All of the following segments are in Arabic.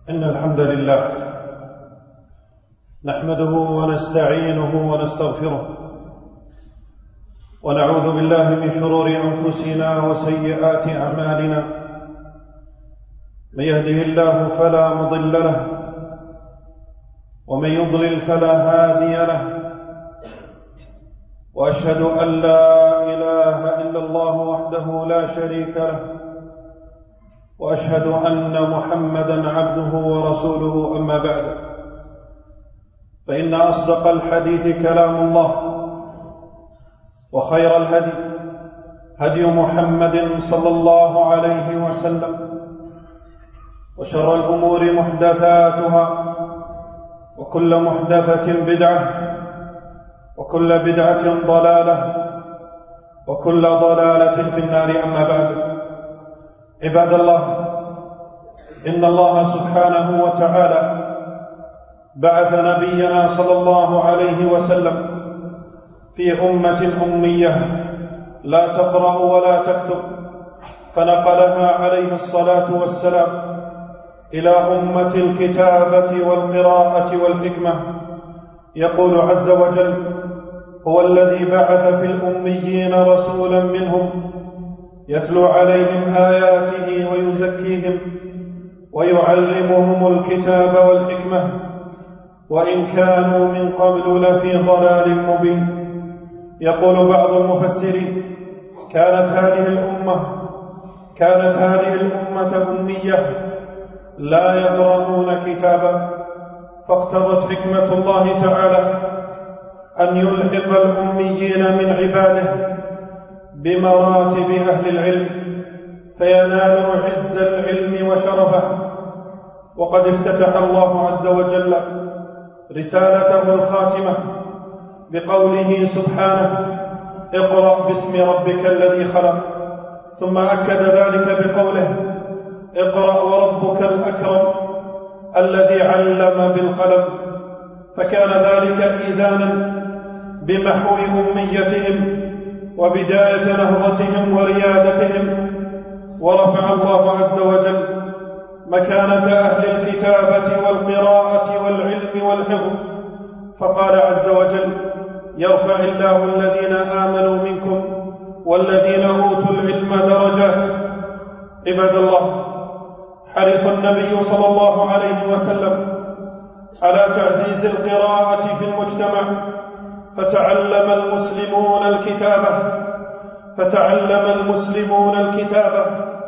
إن الحمد لله نحمده ونستعينه ونستغفره ونعوذ بالله من شرور أنفسنا وسيئات أعمالنا. من يهده الله فلا مضل له ومن يضلل فلا هادي له، وأشهد أن لا إله إلا الله وحده لا شريك له، وأشهد أن محمدًا عبده ورسوله. أما بعد، فإن أصدق الحديث كلام الله، وخير الهدي هدي محمد صلى الله عليه وسلم، وشر الأمور محدثاتها، وكل محدثة بدعة، وكل بدعة ضلالة، وكل ضلالة في النار. أما بعد، عباد الله، إن الله سبحانه وتعالى بعث نبينا صلى الله عليه وسلم في أمة أمية لا تقرأ ولا تكتب، فنقلها عليه الصلاة والسلام إلى أمة الكتابة والقراءة والحكمة. يقول عز وجل: هو الذي بعث في الأميين رسولا منهم يتلو عليهم آياته ويزكيهم ويعلمهم الكتاب والحكمة وإن كانوا من قبل لفي ضلال مبين. يقول بعض المفسرين: كانت هذه الأمة أمية لا يقرؤون كتابا، فاقتضت حكمة الله تعالى أن يلحق الأميين من عباده بمراتب أهل العلم فينالوا عز العلم وشرفه. وقد افتتح الله عز وجل رسالته الخاتمة بقوله سبحانه: اقرأ باسم ربك الذي خلق، ثم أكد ذلك بقوله: اقرأ وربك الأكرم الذي علم بالقلم. فكان ذلك إذانا بمحو أميتهم وبداية نهضتهم وريادتهم. ورفع الله عز وجل مكانة أهل الكتابة والقراءة والعلم والحفظ، فقال عز وجل: يرفع الله الذين آمنوا منكم والذين أوتوا العلم درجات. عباد الله، حرص النبي صلى الله عليه وسلم على تعزيز القراءة في المجتمع، فتعلم المسلمون الكتابة،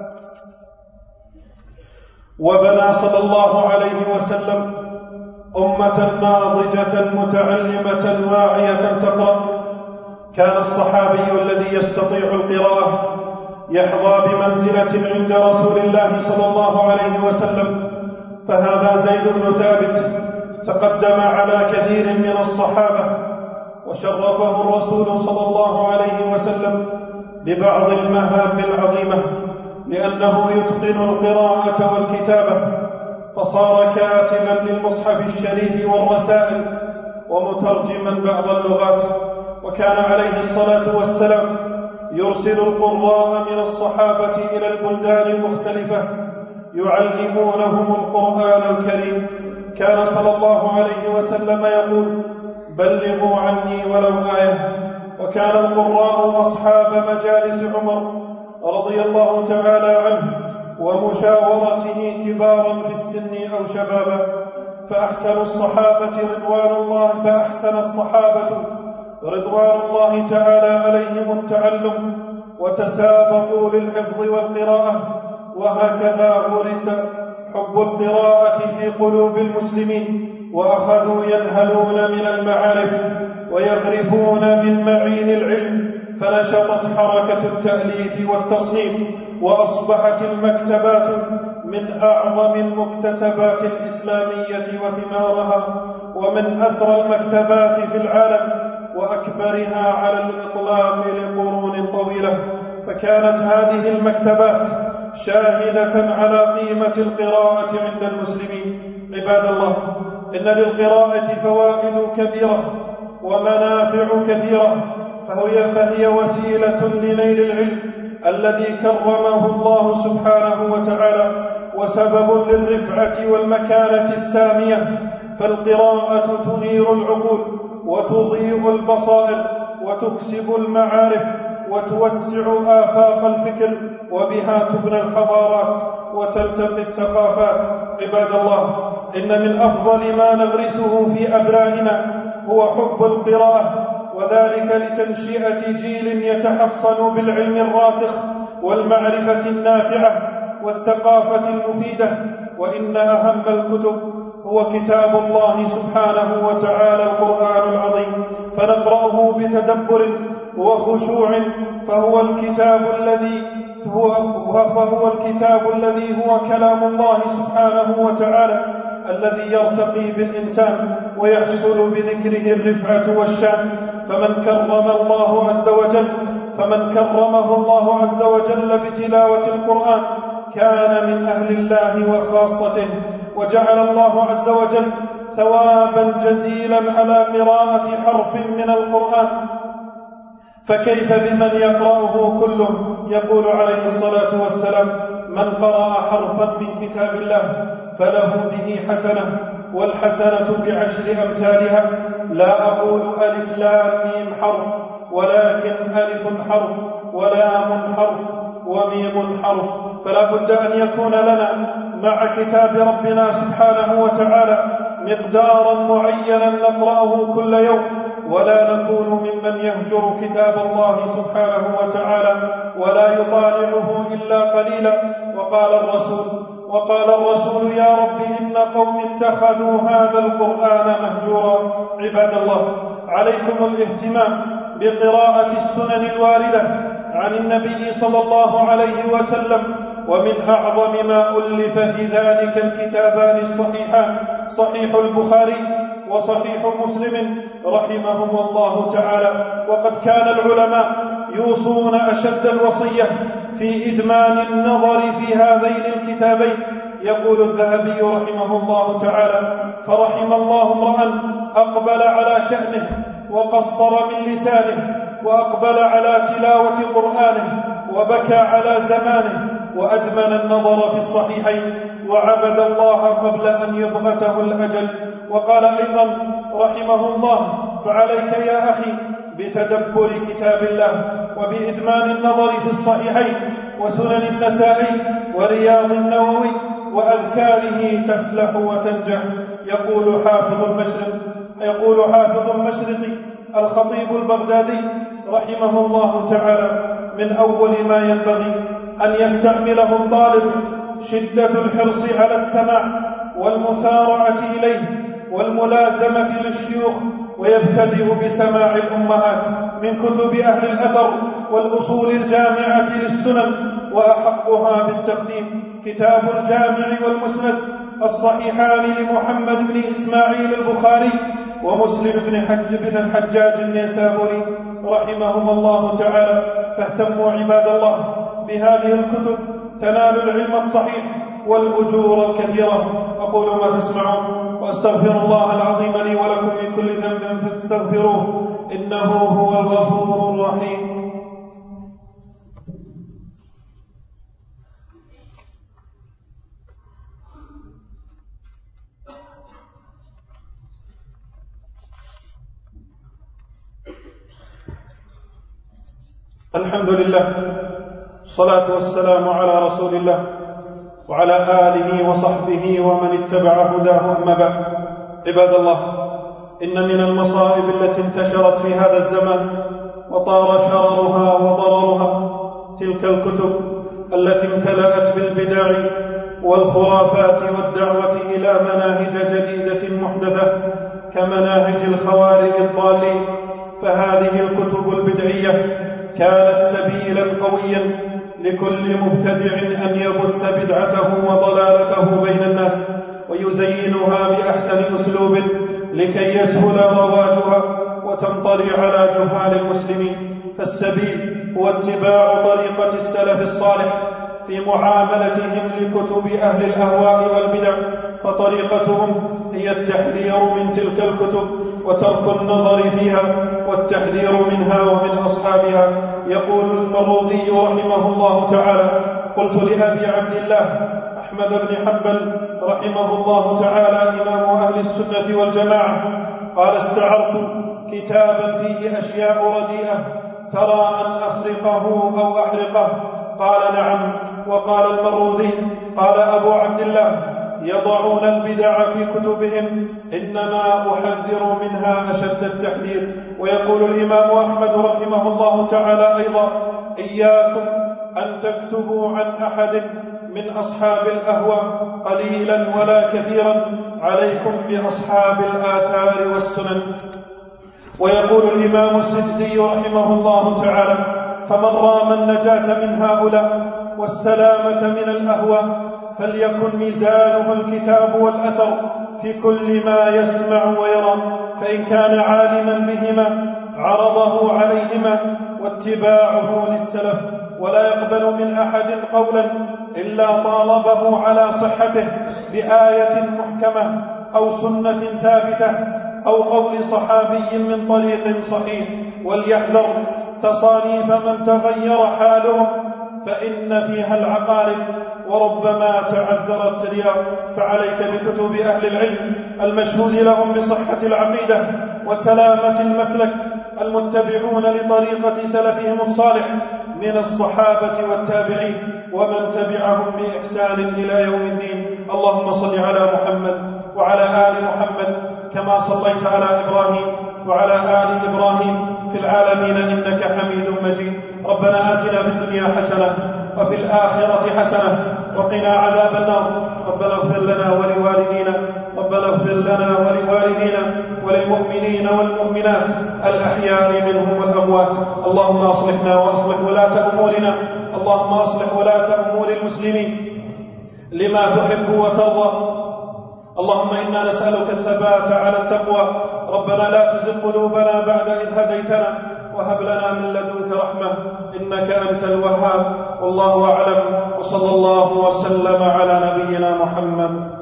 وبنى صلى الله عليه وسلم أمة ناضجة متعلمة واعية تقرأ. كان الصحابي الذي يستطيع القراءة يحظى بمنزلة عند رسول الله صلى الله عليه وسلم، فهذا زيد بن ثابت تقدم على كثير من الصحابة، وشرفه الرسول صلى الله عليه وسلم ببعض المهام العظيمة لأنه يتقن القراءة والكتابة، فصار كاتبا للمصحف الشريف والرسائل ومترجما بعض اللغات. وكان عليه الصلاة والسلام يرسل القراء من الصحابة إلى البلدان المختلفة يعلمونهم القرآن الكريم. كان صلى الله عليه وسلم يقول: بلغوا عني ولو آية. وكان القراء أصحاب مجالس عمر رضي الله تعالى عنه ومشاورته كبارا في السن أو شبابا، فأحسن الصحابة رضوان الله تعالى عليهم التعلم، وتسابقوا للحفظ والقراءة، وهكذا غرس حب القراءة في قلوب المسلمين، وأخذوا ينهلون من المعارف ويغرفون من معين العلم، فنشطت حركة التأليف والتصنيف، وأصبحت المكتبات من أعظم المكتسبات الإسلامية وثمارها، ومن أثرى المكتبات في العالم وأكبرها على الإطلاق لقرون طويلة. فكانت هذه المكتبات شاهدة على قيمة القراءة عند المسلمين. عباد الله، إن للقراءة فوائد كبيرة ومنافع كثيرة، فهي وسيلة لنيل العلم الذي كرمه الله سبحانه وتعالى وسبب للرفعة والمكانة السامية، فالقراءة تنير العقول وتضيء البصائر وتكسب المعارف وتوسع آفاق الفكر، وبها تبنى الحضارات وتلتقي الثقافات. عباد الله، إن من أفضل ما نغرسه في أبنائنا هو حب القراءة، وذلك لتنشئة جيل يتحصن بالعلم الراسخ والمعرفة النافعة والثقافة المفيدة. وإن أهم الكتب هو كتاب الله سبحانه وتعالى القرآن العظيم، فنقرأه بتدبر وخشوع، فهو الكتاب الذي هو كلام الله سبحانه وتعالى الذي يرتقي بالإنسان ويحصل بذكره الرفعة والشان. فمن كرمه الله عز وجل بتلاوة القرآن كان من أهل الله وخاصته، وجعل الله عز وجل ثوابا جزيلا على قراءة حرف من القرآن، فكيف بمن يقرأه كله؟ يقول عليه الصلاة والسلام: من قرأ حرفا من كتاب الله فله به حسنة، والحسنة بعشر أمثالها. لا أقول ألف لام ميم حرف، ولكن ألف حرف ولام حرف وميم حرف. فلا بد أن يكون لنا مع كتاب ربنا سبحانه وتعالى مقدارا معينا نقرأه كل يوم، ولا نكون ممن يهجر كتاب الله سبحانه وتعالى ولا يطالعه إلا قليلا. وقال الرسول: يا رب إن قوم اتخذوا هذا القرآن مهجورا. عباد الله، عليكم الاهتمام بقراءة السنن الواردة عن النبي صلى الله عليه وسلم، ومن أعظم ما ألف في ذلك الكتابان الصحيحان: صحيح البخاري وصحيح مسلم رحمهم الله تعالى. وقد كان العلماء يوصون أشد الوصية في إدمان النظر في هذين الكتابين. يقول الذهبي رحمه الله تعالى: فرحم الله امرأ أقبل على شأنه وقصر من لسانه، وأقبل على تلاوة قرآنه وبكى على زمانه، وأدمن النظر في الصحيحين، وعبد الله قبل أن يبغته الأجل. وقال أيضا رحمه الله: فعليك يا أخي بتدبر كتاب الله وبإدمان النظر في الصحيحين وسنن النسائي ورياض النووي وأذكاره تفلح وتنجح. يقول حافظ المشرق الخطيب البغدادي رحمه الله تعالى: من أول ما ينبغي أن يستعمله الطالب شدة الحرص على السماع والمسارعة إليه والملازمة للشيوخ، ويبتدئ بسماع الأمهات من كتب أهل الأثر والأصول الجامعة للسنن، وأحقها بالتقديم كتاب الجامع والمسند الصحيحان لمحمد بن إسماعيل البخاري ومسلم بن الحجاج النيسابوري رحمهم الله تعالى. فاهتموا عباد الله بهذه الكتب تنال العلم الصحيح والأجور الكثيرة. أقول ما تسمعون، وأستغفر الله العظيم لي ولكم من كل ذنب فاستغفروه إنه هو الغفور الرحيم. الحمد لله، الصلاة والسلام على رسول الله وعلى آله وصحبه ومن اتبع هداه، أما بعد. عباد الله، إن من المصائب التي انتشرت في هذا الزمان وطار شررها وضررها تلك الكتب التي امتلأت بالبدع والخرافات والدعوة إلى مناهج جديدة محدثة كمناهج الخوارج الضالين. فهذه الكتب البدعية كانت سبيلا قويا لكل مبتدع أن يبث بدعته وضلالته بين الناس ويزينها بأحسن أسلوب لكي يسهل رواجها وتنطلي على جهال المسلمين. فالسبيل هو اتباع طريقة السلف الصالح في معاملتهم لكتب أهل الأهواء والبدع، فطريقتهم هي التحذير من تلك الكتب وترك النظر فيها والتحذير منها ومن أصحابها. يقول المروذي رحمه الله تعالى: قلت لأبي عبد الله أحمد بن حنبل رحمه الله تعالى إمام أهل السنة والجماعة قال: استعرت كتابا فيه أشياء رديئة ترى أن أخرقه أو أحرقه؟ قال: نعم. وقال المروذي قال أبو عبد الله: يضعون البدع في كتبهم، إنما أحذر منها أشد التحذير. ويقول الإمام أحمد رحمه الله تعالى أيضا: إياكم أن تكتبوا عن أحد من أصحاب الأهواء قليلا ولا كثيرا، عليكم بأصحاب الآثار والسنن. ويقول الإمام السجزي رحمه الله تعالى: فمن رام النجاة من هؤلاء والسلامة من الأهواء فليكن ميزانه الكتاب والأثر في كل ما يسمع ويرى، فإن كان عالما بهما عرضه عليهما واتباعه للسلف، ولا يقبل من أحد قولا إلا طالبه على صحته بآية محكمة أو سنة ثابتة أو قول صحابي من طريق صحيح. وليحذر تصانيف من تغير حالهم فإن فيها العقارب وربما تعذر الترياق. فعليك بكتب أهل العلم المشهود لهم بصحة العقيدة وسلامة المسلك، المتبعون لطريقة سلفهم الصالح من الصحابة والتابعين ومن تبعهم بإحسان إلى يوم الدين. اللهم صل على محمد وعلى آل محمد كما صليت على إبراهيم وعلى آل إبراهيم في العالمين إنك حميد مجيد. ربنا آتنا في الدنيا حسنة وفي الآخرة حسنة وقنا عذاب النار. ربنا اغفر لنا ولوالدينا وللمؤمنين والمؤمنات الأحياء منهم والأموات. اللهم أصلحنا وأصلح ولاة أمورنا، اللهم أصلح ولاة أمور المسلمين لما تحب وترضى. اللهم إنا نسألك الثبات على التقوى. ربنا لا تزغ قلوبنا بعد إذ هديتنا وهب لنا من لدنك رحمة إنك أنت الوهاب. والله أعلم، وصلى الله وسلم على نبينا محمد.